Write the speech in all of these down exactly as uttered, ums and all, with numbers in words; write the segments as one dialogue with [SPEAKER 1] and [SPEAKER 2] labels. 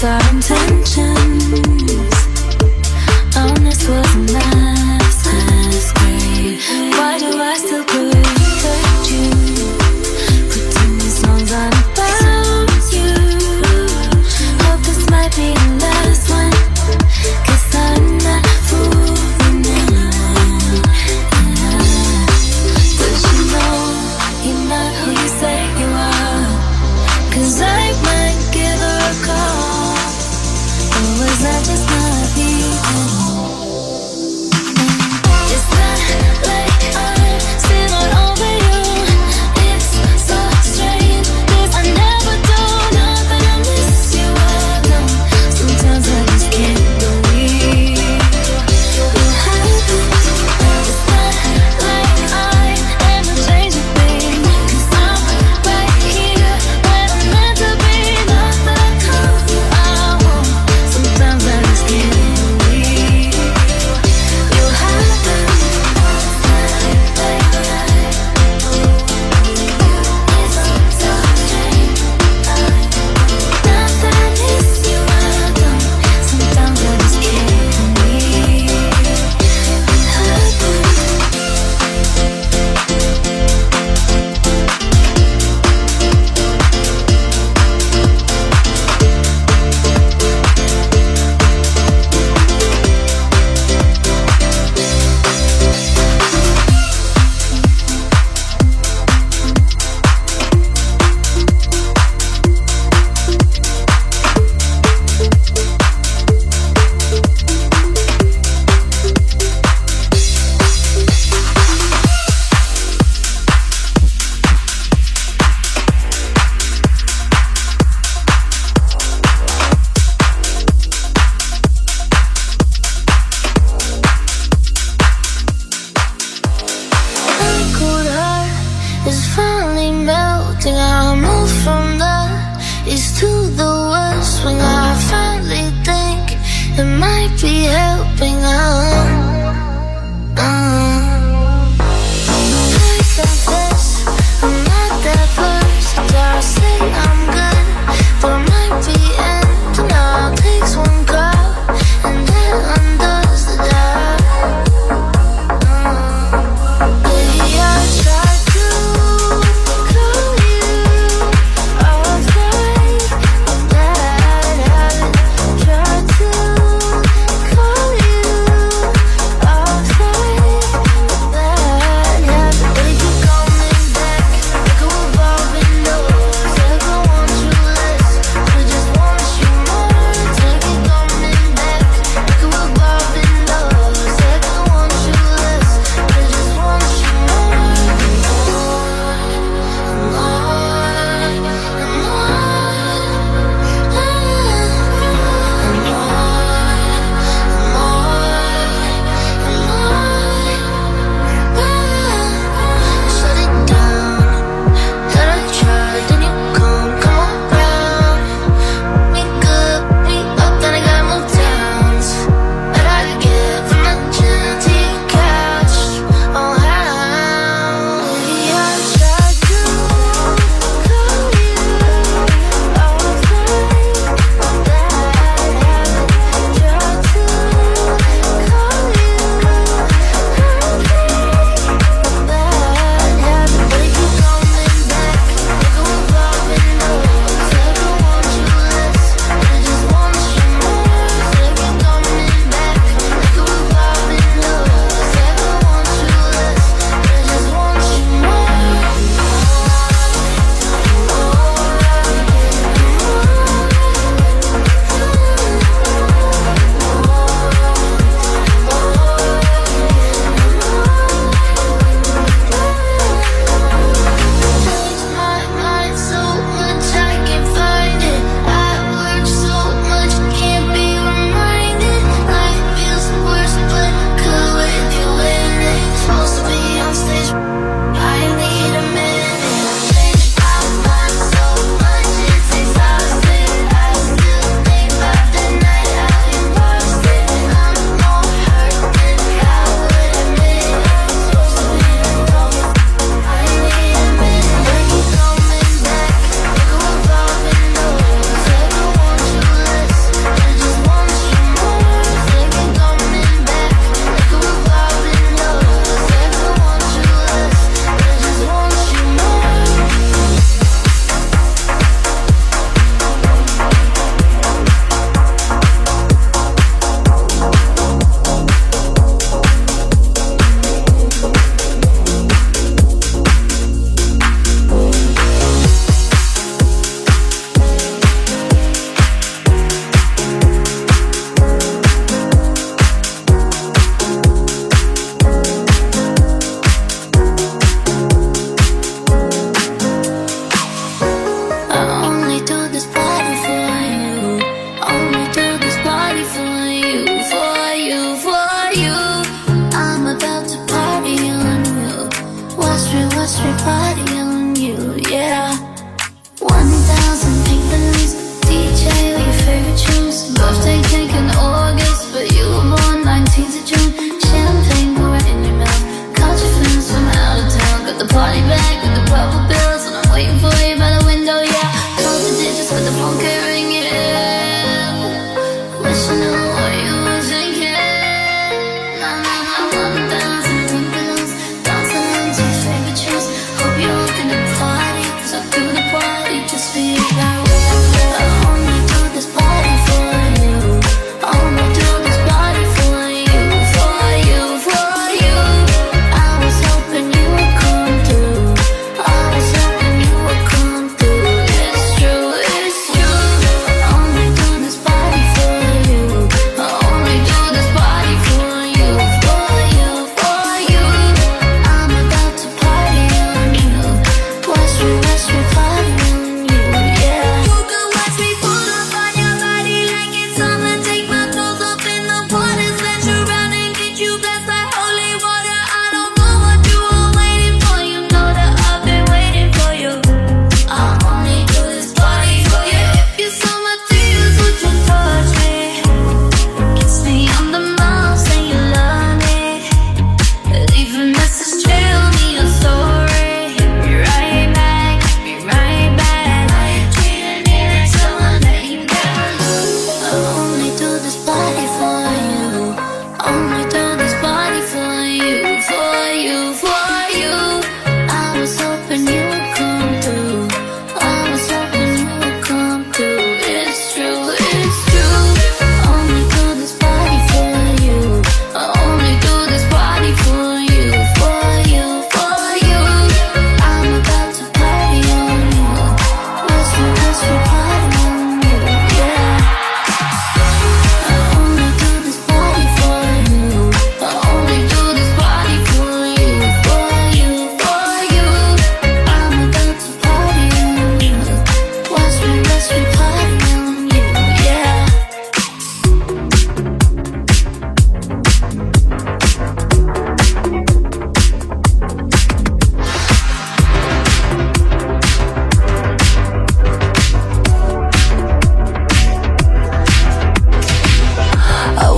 [SPEAKER 1] our intentions. Honest wasn't last, last grade. Why do I still protect you? Putting these songs on about you. Hope this might be the last one, 'cause I'm not fooling anyone. Does you know you're not who you say you are? 'Cause I might give her a call. Or was that just not you? It's not like I'm still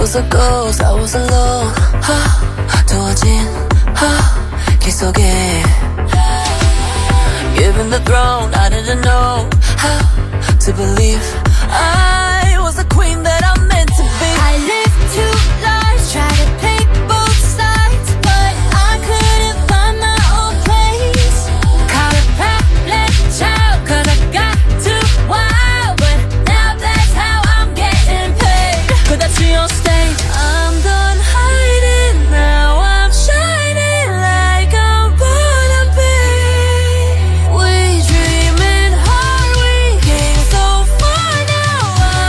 [SPEAKER 1] was a ghost, I was alone. 두어진 길 속에 Given the throne, I didn't know how to believe I was the queen that I'm meant to be. I lived two lives, tried to pick both sides, but I couldn't find my own place. Caught a problem child, cause I got too wild, but now that's how I'm getting paid. Cause that's me on stage. I'm done hiding, now I'm shining like I'm born to be. We dreaming hard, we came so far, now I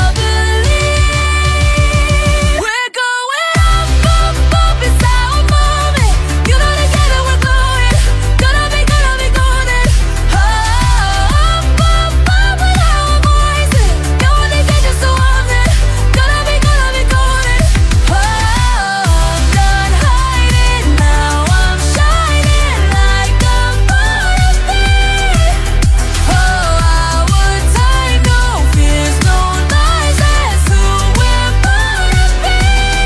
[SPEAKER 1] believe. We're going up, up, up, it's our moment. You know together we're glowing. Gonna be, gonna be golden. Oh, up, up, up with our voices. You only get just so often. Gonna be, gonna be golden. Oh, I'm done hiding, now I'm shining like I'm born to be. Oh, our time, no fears, no lies, that's who we're born to be.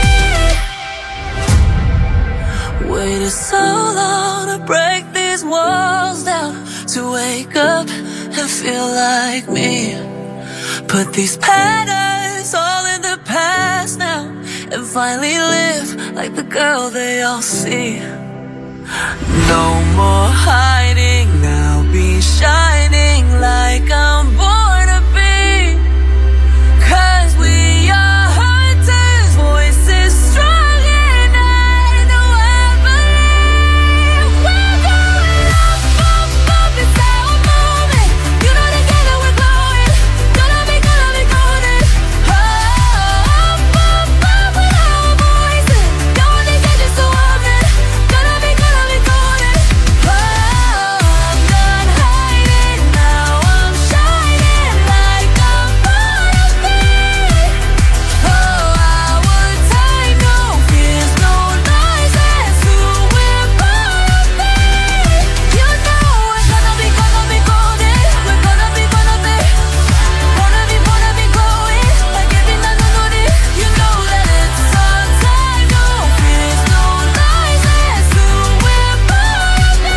[SPEAKER 1] Waited so long to break these walls down, to wake up and feel like me. Put these patterns all in the past now, and finally live like the girl they all see. No more hiding, now be shining like I'm born to be. Cause we are hunters, voices strong, and I know I believe. We're going up, up, up, it's our moment. You know together we're glowing. Gonna be, gonna be golden. Oh, up, up, up with our voices. You only get just so often. Gonna be, gonna be golden. Oh, I'm done hiding, now I'm shining like I'm born to be. Oh, our time, no fears, no lies, that's who we're born to be. You know we're gonna be, gonna be golden. We're gonna be, gonna be, wanna be, wanna be glowing like every night I know it. You know that it's our time, no fears, no lies, that's who we're born to be.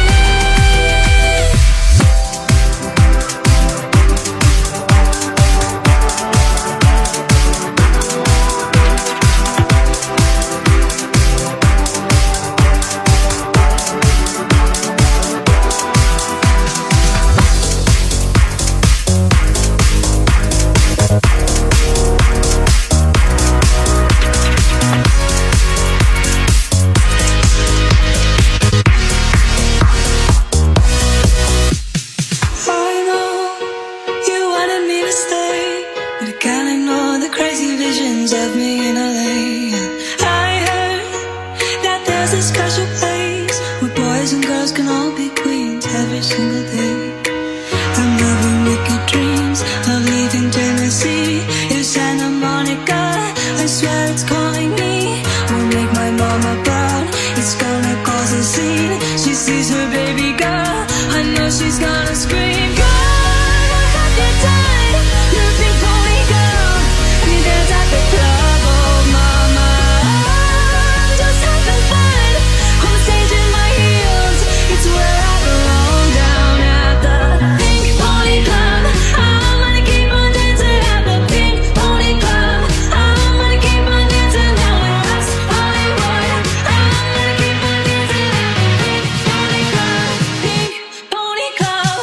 [SPEAKER 1] I know you wanted me to stay, but I can't ignore the crazy visions of me in L A. I heard that there's a special place where boys and girls can all be queens every single day. I'm having wicked dreams of leaving Tennessee. It's Santa Monica, I swear it's calling me. Won't make my mama proud, it's gonna cause a scene. She sees her baby girl, I know she's gonna scream. Girl, have your time, you think pony girl, and you dance at the club, oh mama. I'm just having fun, on the stage in my heels, it's where I belong, down at the Pink Pony Club. I'm gonna keep on dancing at the Pink Pony Club. I'm gonna keep on dancing now in West Hollywood. I'm gonna keep on dancing at the Pink Pony Club, Pink Pony Club.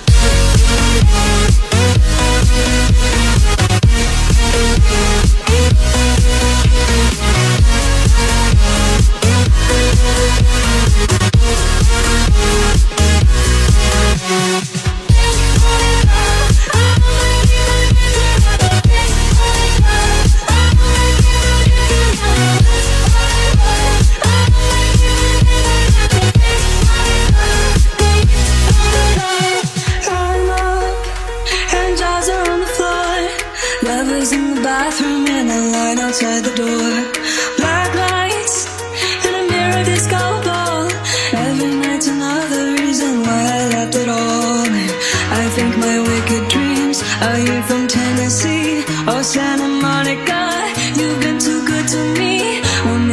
[SPEAKER 1] I'm up, and jaws are on the floor. Lovers in the bathroom, and the line outside the door. Black lights, and a mirror disco ball. Every night's another reason why I left it all. And I think my wicked dreams are you from Tennessee or Santa Monica. You've been too good to me.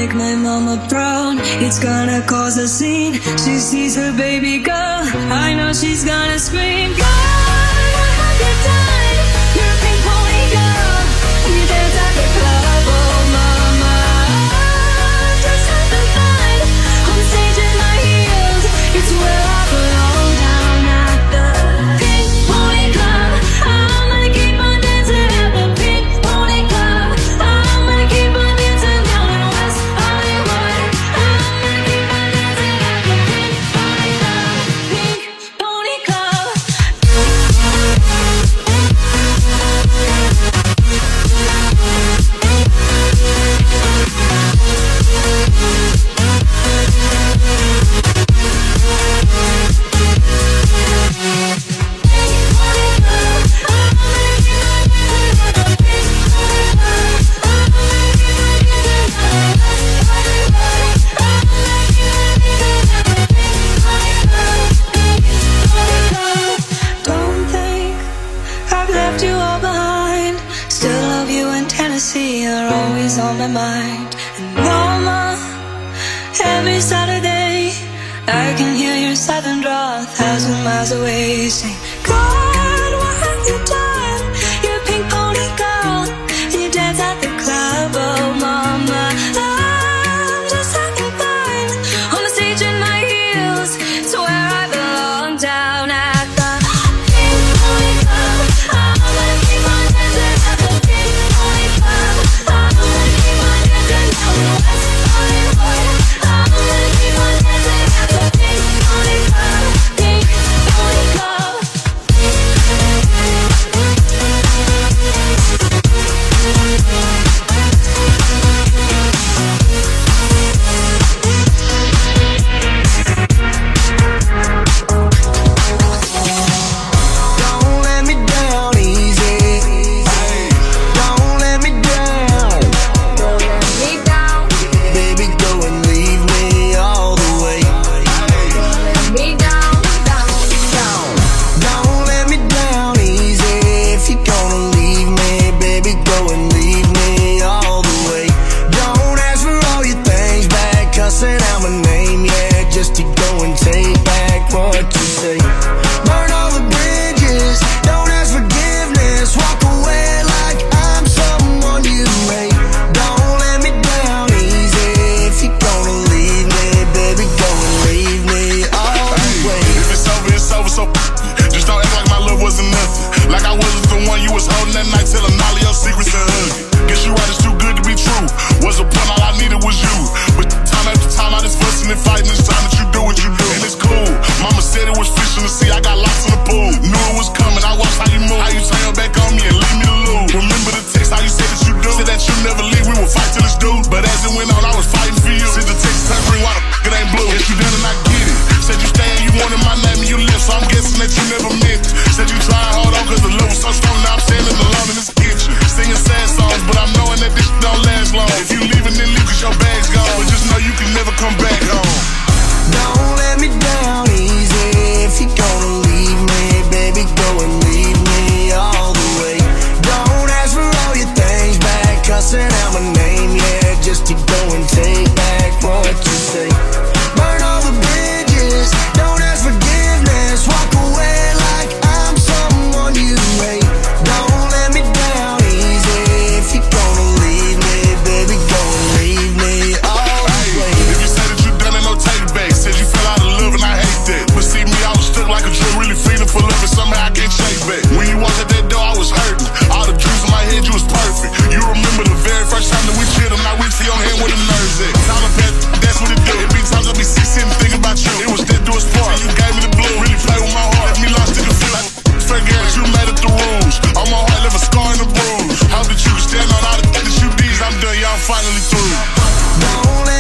[SPEAKER 1] make my mama proud. It's gonna cause a scene. She sees her baby girl, I know she's gonna scream. God, what have you done? You're a pink pony girl. You dance at the club, oh mama. Just having fun on stage in my heels. It's where I belong, down at the Pink Pony Club. I'm gonna keep on dancing at the Pink Pony Club. I'm gonna keep on dancing down in West Hollywood. I'm gonna keep on dancing at the Pink Pony Club. Pink Pony Club. Don't think I've left you all behind. Still love you in Tennessee, you're always on my mind. And mama, every Saturday I can hear your southern draw a thousand miles away. Saying, God, what have you done? You're a pink pony girl, and you dance at the club, oh mama. I'm just having fun on the stage in my heels. It's where I belong, down at the Pink Pony Club. I'm gonna keep on dancing at the Pink Pony Club. I'm gonna keep on dancing down in West Hollywood. I'm gonna keep on dancing at the Pink Pony Club. Pink Pony Club.
[SPEAKER 2] Don't let me down easy. Don't let me down.
[SPEAKER 3] Don't let me down.
[SPEAKER 2] Baby, go and leave me all the way.
[SPEAKER 3] Don't let me down, down, down.
[SPEAKER 2] Don't let me down easy. If you're gonna leave me, baby, go and leave me all the way. Don't ask for all your things back, cussing out my name, yeah, just to go and take back what you say. Burn all the bridges, don't ask forgiveness, walk away like I'm someone you hate. Don't let me down easy. If you're gonna leave me, baby, go and leave me all the way.
[SPEAKER 4] If it's over, it's over, so just don't act like my love wasn't nothing. Like I wasn't the one you was holding that night, telling all of your secrets and hugging. Guess you right, it's too good to be true. Was a point, all I needed was you. But time after time, I just fussing and fighting. It's time that you do what you do, and it's cool. Mama said it was fishing to see, I got lost in the pool. Knew it was coming, I watched how you move, how you turn your back on me and leave me to lose. Remember the text, how you said that you do, said that you never leave, we would fight till it's due. But as it went on, I was fighting for you. Said the text turn green, why the f*** it ain't blue? Yes, you done and I get it. Said you stay and you wanted my name and you left, so I'm guessing that you never meant it. Said you tried hard on cause the love was so strong, now I'm standing alone in this kitchen, singing sad songs, but I'm knowing that this don't last long. If you leaving, then leave cause your bag's gone, but just know you can never come back home.
[SPEAKER 2] Don't let me down easy. If you're gonna leave me, baby, go and leave me all the way. Don't ask for all your things back, cussing out my name, yeah, just to go and take back what you say. Burn all the bridges, don't ask forgiveness, walk away like I'm someone you hate. Don't let me down easy. If you're gonna leave me, baby, go and leave me all the way.
[SPEAKER 4] If you say that you done it, no take it back. Said you fell out of love and I hate that. But see me, I was stuck like a drug, really feeling for love and somehow I can't shake back. When you walked at that door, I was hurting. All the dreams in my head, you was perfect. You remember the very first time that we chilled and I reached for your hand where the nerves at. Time to pass, that's what it do. It be times I be sick sitting thinking about you. It was that do us part. You gave me the blue, really play with my heart. Left me lost in the feel like straight girls, you made it the rules. On my heart, left a scar and a bruise. Hope that you can stand on all the things that you did. I'm done, y'all finally through.
[SPEAKER 2] Don't let